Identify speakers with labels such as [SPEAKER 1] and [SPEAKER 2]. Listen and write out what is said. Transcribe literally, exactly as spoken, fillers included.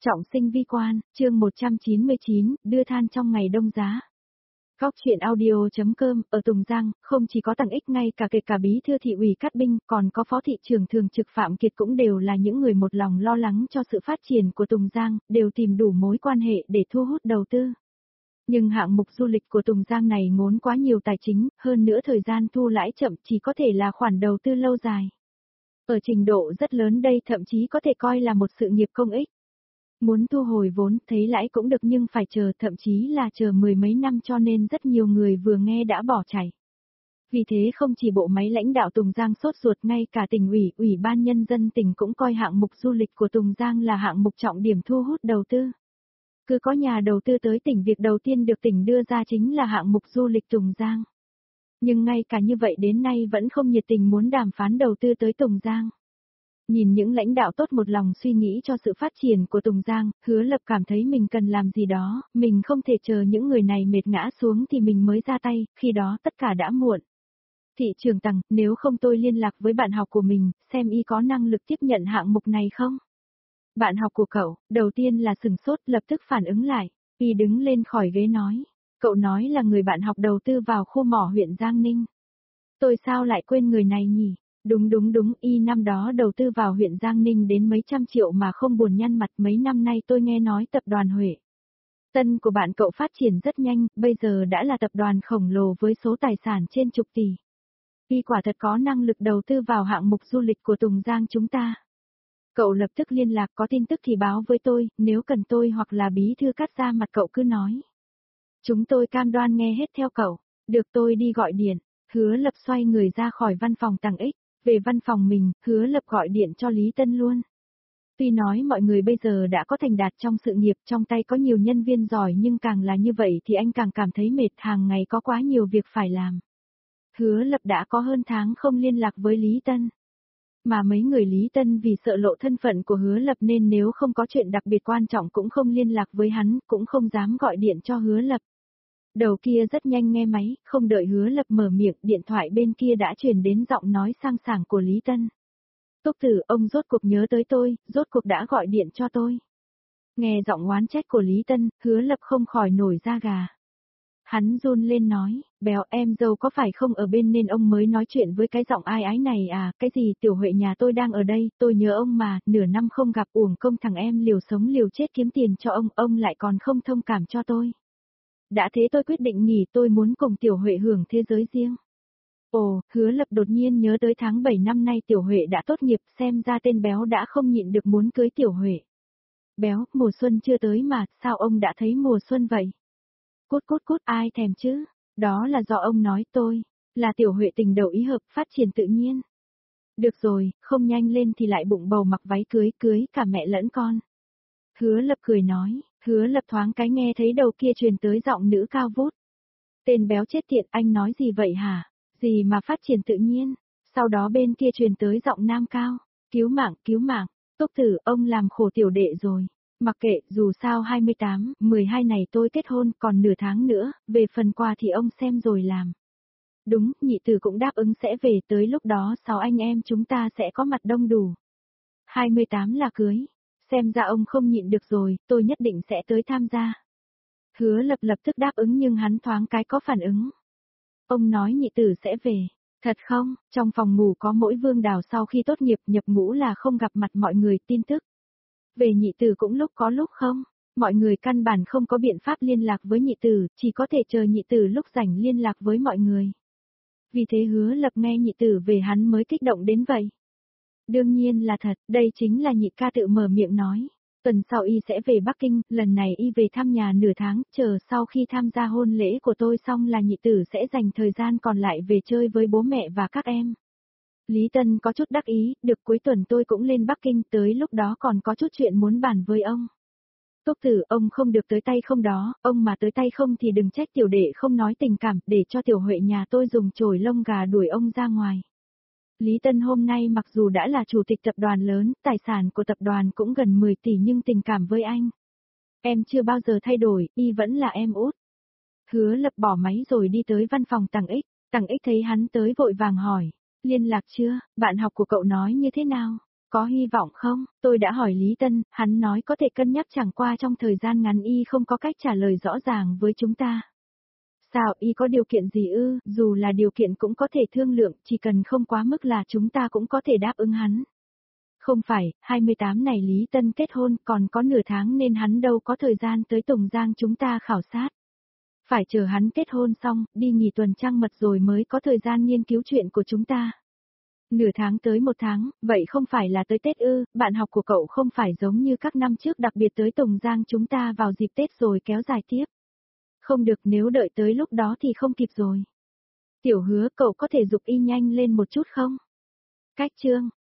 [SPEAKER 1] Trọng sinh vi quan, chương một trăm chín mươi chín, đưa than trong ngày đông giá. Góc truyện audio.com, ở Tùng Giang, không chỉ có Tằng Ích ngay cả kể cả bí thư thị ủy Cát Binh, còn có phó thị trưởng thường trực Phạm Kiệt cũng đều là những người một lòng lo lắng cho sự phát triển của Tùng Giang, đều tìm đủ mối quan hệ để thu hút đầu tư. Nhưng hạng mục du lịch của Tùng Giang này ngốn quá nhiều tài chính, hơn nữa thời gian thu lãi chậm chỉ có thể là khoản đầu tư lâu dài. Ở trình độ rất lớn đây thậm chí có thể coi là một sự nghiệp công ích. Muốn thu hồi vốn, thấy lãi cũng được nhưng phải chờ, thậm chí là chờ mười mấy năm, cho nên rất nhiều người vừa nghe đã bỏ chạy. Vì thế không chỉ bộ máy lãnh đạo Tùng Giang sốt ruột, ngay cả tỉnh ủy, ủy ban nhân dân tỉnh cũng coi hạng mục du lịch của Tùng Giang là hạng mục trọng điểm thu hút đầu tư. Cứ có nhà đầu tư tới tỉnh, việc đầu tiên được tỉnh đưa ra chính là hạng mục du lịch Tùng Giang. Nhưng ngay cả như vậy đến nay vẫn không nhiệt tình muốn đàm phán đầu tư tới Tùng Giang. Nhìn những lãnh đạo tốt một lòng suy nghĩ cho sự phát triển của Tùng Giang, Hứa Lập cảm thấy mình cần làm gì đó, mình không thể chờ những người này mệt ngã xuống thì mình mới ra tay, khi đó tất cả đã muộn. Thị trưởng Tằng, nếu không tôi liên lạc với bạn học của mình, xem y có năng lực tiếp nhận hạng mục này không? Bạn học của cậu, đầu tiên là sừng sốt, lập tức phản ứng lại, y đứng lên khỏi ghế nói. Cậu nói là người bạn học đầu tư vào khu mỏ huyện Giang Ninh. Tôi sao lại quên người này nhỉ? Đúng đúng đúng, y năm đó đầu tư vào huyện Giang Ninh đến mấy trăm triệu mà không buồn nhăn mặt. Mấy năm nay tôi nghe nói tập đoàn Huệ Tân của bạn cậu phát triển rất nhanh, bây giờ đã là tập đoàn khổng lồ với số tài sản trên chục tỷ. Y quả thật có năng lực đầu tư vào hạng mục du lịch của Tùng Giang chúng ta. Cậu lập tức liên lạc, có tin tức thì báo với tôi, nếu cần tôi hoặc là bí thư Cát ra mặt cậu cứ nói. Chúng tôi cam đoan nghe hết theo cậu. Được, tôi đi gọi điện. Hứa Lập xoay người ra khỏi văn phòng Tằng Ích. Về văn phòng mình, Hứa Lập gọi điện cho Lý Tân luôn. Tuy nói mọi người bây giờ đã có thành đạt trong sự nghiệp, trong tay có nhiều nhân viên giỏi, nhưng càng là như vậy thì anh càng cảm thấy mệt, hàng ngày có quá nhiều việc phải làm. Hứa Lập đã có hơn tháng không liên lạc với Lý Tân. Mà mấy người Lý Tân vì sợ lộ thân phận của Hứa Lập nên nếu không có chuyện đặc biệt quan trọng cũng không liên lạc với hắn, cũng không dám gọi điện cho Hứa Lập. Đầu kia rất nhanh nghe máy, không đợi Hứa Lập mở miệng, điện thoại bên kia đã truyền đến giọng nói sang sảng của Lý Tân. Túc Tử, ông rốt cuộc nhớ tới tôi, rốt cuộc đã gọi điện cho tôi. Nghe giọng oán trách của Lý Tân, Hứa Lập không khỏi nổi da gà. Hắn run lên nói, Béo, em dâu có phải không ở bên nên ông mới nói chuyện với cái giọng ai ái này à? Cái gì Tiểu Huệ nhà tôi đang ở đây, tôi nhớ ông mà, nửa năm không gặp, uổng công thằng em liều sống liều chết kiếm tiền cho ông, ông lại còn không thông cảm cho tôi. Đã thế tôi quyết định nghỉ, tôi muốn cùng Tiểu Huệ hưởng thế giới riêng. Ồ, Hứa Lập đột nhiên nhớ tới tháng bảy năm nay Tiểu Huệ đã tốt nghiệp, xem ra tên Béo đã không nhịn được muốn cưới Tiểu Huệ. Béo, mùa xuân chưa tới mà, sao ông đã thấy mùa xuân vậy? Cút cút cút, ai thèm chứ? Đó là do ông nói tôi, là Tiểu Huệ tình đầu ý hợp, phát triển tự nhiên. Được rồi, không nhanh lên thì lại bụng bầu mặc váy cưới, cưới cả mẹ lẫn con. Hứa Lập cười nói. Hứa Lập thoáng cái nghe thấy đầu kia truyền tới giọng nữ cao vút. Tên Béo chết tiện, anh nói gì vậy hả? Gì mà phát triển tự nhiên? Sau đó bên kia truyền tới giọng nam cao. Cứu mạng, cứu mạng. Túc Tử, ông làm khổ tiểu đệ rồi. Mặc kệ, dù sao hai mươi tám, mười hai này tôi kết hôn, còn nửa tháng nữa, về phần quà thì ông xem rồi làm. Đúng, nhị tử cũng đáp ứng sẽ về, tới lúc đó sáu anh em chúng ta sẽ có mặt đông đủ. hai mươi tám là cưới. Xem ra ông không nhịn được rồi, tôi nhất định sẽ tới tham gia. Hứa Lập lập tức đáp ứng nhưng hắn thoáng cái có phản ứng. Ông nói nhị tử sẽ về. Thật không? Trong phòng ngủ có mỗi Vương Đào sau khi tốt nghiệp nhập ngũ là không gặp mặt mọi người, tin tức. Về nhị tử cũng lúc có lúc không. Mọi người căn bản không có biện pháp liên lạc với nhị tử, chỉ có thể chờ nhị tử lúc rảnh liên lạc với mọi người. Vì thế Hứa Lập nghe nhị tử về hắn mới kích động đến vậy. Đương nhiên là thật, đây chính là nhị ca tự mở miệng nói. Tuần sau y sẽ về Bắc Kinh, lần này y về thăm nhà nửa tháng, chờ sau khi tham gia hôn lễ của tôi xong là nhị tử sẽ dành thời gian còn lại về chơi với bố mẹ và các em. Lý Tân có chút đắc ý, được cuối tuần tôi cũng lên Bắc Kinh, tới lúc đó còn có chút chuyện muốn bàn với ông. Túc Tử, ông không được tới tay không đó, ông mà tới tay không thì đừng trách tiểu đệ không nói tình cảm, để cho Tiểu Huệ nhà tôi dùng chổi lông gà đuổi ông ra ngoài. Lý Tân hôm nay mặc dù đã là chủ tịch tập đoàn lớn, tài sản của tập đoàn cũng gần mười tỷ nhưng tình cảm với anh. Em chưa bao giờ thay đổi, y vẫn là em út. Hứa Lập bỏ máy rồi đi tới văn phòng Tằng Ích, Tằng Ích thấy hắn tới vội vàng hỏi, liên lạc chưa, bạn học của cậu nói như thế nào? Có hy vọng không? Tôi đã hỏi Lý Tân, hắn nói có thể cân nhắc, chẳng qua trong thời gian ngắn y không có cách trả lời rõ ràng với chúng ta. Sao, y có điều kiện gì ư? Dù là điều kiện cũng có thể thương lượng, chỉ cần không quá mức là chúng ta cũng có thể đáp ứng hắn. Không phải, hai mươi tám này Lý Tân kết hôn còn có nửa tháng nên hắn đâu có thời gian tới Tùng Giang chúng ta khảo sát. Phải chờ hắn kết hôn xong, đi nghỉ tuần trăng mật rồi mới có thời gian nghiên cứu chuyện của chúng ta. Nửa tháng tới một tháng, vậy không phải là tới Tết ư? Bạn học của cậu không phải giống như các năm trước đặc biệt tới Tùng Giang chúng ta vào dịp Tết rồi kéo dài tiếp. Không được, nếu đợi tới lúc đó thì không kịp rồi. Tiểu Hứa, cậu có thể giục y nhanh lên một chút không? Cách chương